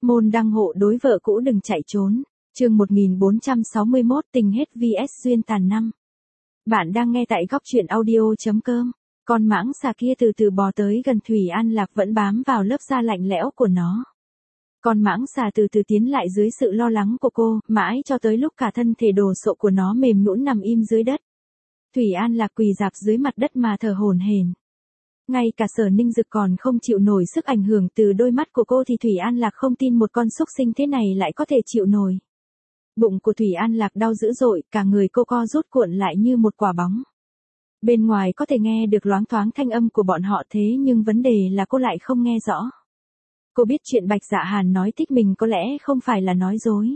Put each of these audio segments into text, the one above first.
Môn đăng hộ đối vợ cũ đừng chạy trốn. Chương 1461 tình hết vs duyên tàn năm. Bạn đang nghe tại góc truyện audio.com. Con mãng xà kia từ từ bò tới gần Thủy An Lạc vẫn bám vào lớp da lạnh lẽo của nó. Con mãng xà từ từ tiến lại dưới sự lo lắng của cô, mãi cho tới lúc cả thân thể đồ sộ của nó mềm nhũn nằm im dưới đất. Thủy An Lạc quỳ rạp dưới mặt đất mà thở hổn hển. Ngay cả Sở Ninh Dực còn không chịu nổi sức ảnh hưởng từ đôi mắt của cô thì Thủy An Lạc không tin một con súc sinh thế này lại có thể chịu nổi. Bụng của Thủy An Lạc đau dữ dội, cả người cô co rút cuộn lại như một quả bóng. Bên ngoài có thể nghe được loáng thoáng thanh âm của bọn họ thế nhưng vấn đề là cô lại không nghe rõ. Cô biết chuyện Bạch Dạ Hàn nói thích mình có lẽ không phải là nói dối.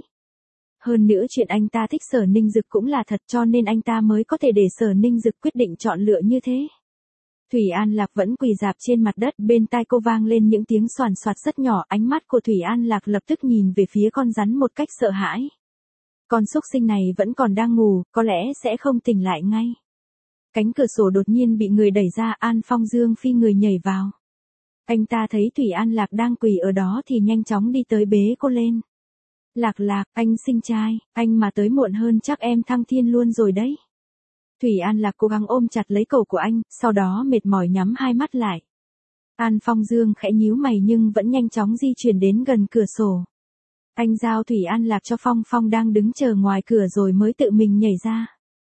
Hơn nữa chuyện anh ta thích Sở Ninh Dực cũng là thật cho nên anh ta mới có thể để Sở Ninh Dực quyết định chọn lựa như thế. Thủy An Lạc vẫn quỳ rạp trên mặt đất, bên tai cô vang lên những tiếng xoàn xoạt rất nhỏ, ánh mắt của Thủy An Lạc lập tức nhìn về phía con rắn một cách sợ hãi. Con súc sinh này vẫn còn đang ngủ, có lẽ sẽ không tỉnh lại ngay. Cánh cửa sổ đột nhiên bị người đẩy ra, An Phong Dương phi người nhảy vào. Anh ta thấy Thủy An Lạc đang quỳ ở đó thì nhanh chóng đi tới bế cô lên. Lạc Lạc, anh sinh trai, anh mà tới muộn hơn chắc em thăng thiên luôn rồi đấy. Thủy An Lạc cố gắng ôm chặt lấy cổ của anh, sau đó mệt mỏi nhắm hai mắt lại. An Phong Dương khẽ nhíu mày nhưng vẫn nhanh chóng di chuyển đến gần cửa sổ. Anh giao Thủy An Lạc cho Phong Phong đang đứng chờ ngoài cửa rồi mới tự mình nhảy ra.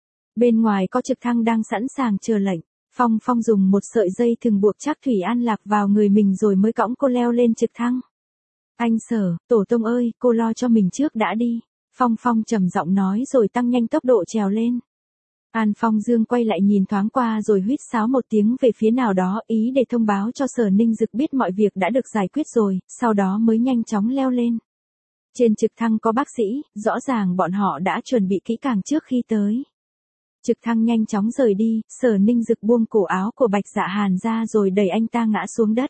Bên ngoài có trực thăng đang sẵn sàng chờ lệnh. Phong Phong dùng một sợi dây thừng buộc chắc Thủy An Lạc vào người mình rồi mới cõng cô leo lên trực thăng. Anh Sở, tổ tông ơi, cô lo cho mình trước đã đi. Phong Phong trầm giọng nói rồi tăng nhanh tốc độ trèo lên. An Phong Dương quay lại nhìn thoáng qua rồi huýt sáo một tiếng về phía nào đó ý để thông báo cho Sở Ninh Dực biết mọi việc đã được giải quyết rồi, sau đó mới nhanh chóng leo lên. Trên trực thăng có bác sĩ, rõ ràng bọn họ đã chuẩn bị kỹ càng trước khi tới. Trực thăng nhanh chóng rời đi, Sở Ninh Dực buông cổ áo của Bạch Dạ Hàn ra rồi đẩy anh ta ngã xuống đất.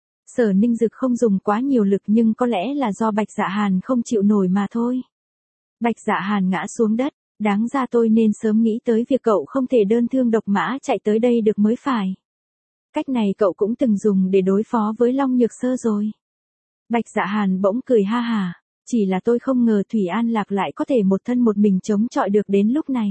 Sở Ninh Dực không dùng quá nhiều lực nhưng có lẽ là do Bạch Dạ Hàn không chịu nổi mà thôi. Bạch Dạ Hàn ngã xuống đất, đáng ra tôi nên sớm nghĩ tới việc cậu không thể đơn thương độc mã chạy tới đây được mới phải. Cách này cậu cũng từng dùng để đối phó với Long Nhược Sơ rồi. Bạch Dạ Hàn bỗng cười ha hả, chỉ là tôi không ngờ Thủy An Lạc lại có thể một thân một mình chống chọi được đến lúc này.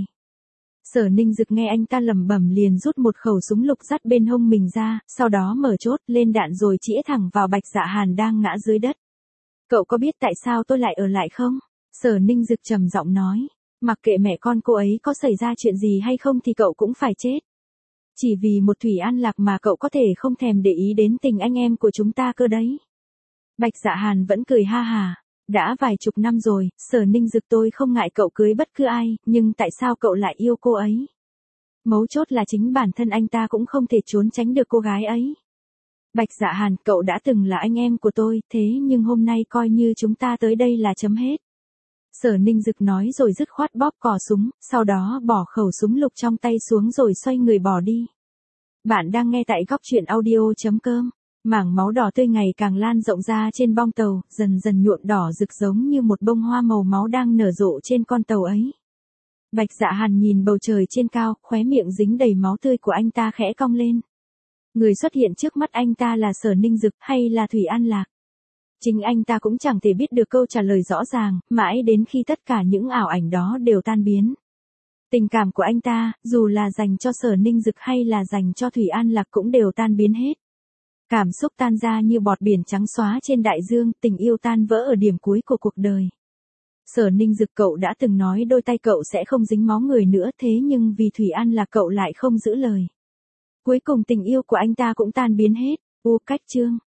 Sở Ninh Dực nghe anh ta lẩm bẩm liền rút một khẩu súng lục dắt bên hông mình ra, sau đó mở chốt lên đạn rồi chĩa thẳng vào Bạch Dạ Hàn đang ngã dưới đất. Cậu có biết tại sao tôi lại ở lại không? Sở Ninh Dực trầm giọng nói, mặc kệ mẹ con cô ấy có xảy ra chuyện gì hay không thì cậu cũng phải chết. Chỉ vì một Thủy An Lạc mà cậu có thể không thèm để ý đến tình anh em của chúng ta cơ đấy. Bạch Dạ Hàn vẫn cười ha hà. Đã vài chục năm rồi, Sở Ninh Dực tôi không ngại cậu cưới bất cứ ai, nhưng tại sao cậu lại yêu cô ấy? Mấu chốt là chính bản thân anh ta cũng không thể trốn tránh được cô gái ấy. Bạch Dạ Hàn, cậu đã từng là anh em của tôi, thế nhưng hôm nay coi như chúng ta tới đây là chấm hết. Sở Ninh Dực nói rồi dứt khoát bóp cò súng, sau đó bỏ khẩu súng lục trong tay xuống rồi xoay người bỏ đi. Bạn đang nghe tại góc truyện audio.com. Mảng máu đỏ tươi ngày càng lan rộng ra trên bong tàu, dần dần nhuộm đỏ rực giống như một bông hoa màu máu đang nở rộ trên con tàu ấy. Bạch Dạ Hàn nhìn bầu trời trên cao, khóe miệng dính đầy máu tươi của anh ta khẽ cong lên. Người xuất hiện trước mắt anh ta là Sở Ninh Dực hay là Thủy An Lạc? Chính anh ta cũng chẳng thể biết được câu trả lời rõ ràng, mãi đến khi tất cả những ảo ảnh đó đều tan biến. Tình cảm của anh ta, dù là dành cho Sở Ninh Dực hay là dành cho Thủy An Lạc cũng đều tan biến hết. Cảm xúc tan ra như bọt biển trắng xóa trên đại dương, tình yêu tan vỡ ở điểm cuối của cuộc đời. Sở Ninh Dực, cậu đã từng nói đôi tay cậu sẽ không dính máu người nữa, thế nhưng vì Thủy An Lạc cậu lại không giữ lời. Cuối cùng tình yêu của anh ta cũng tan biến hết. Cách chương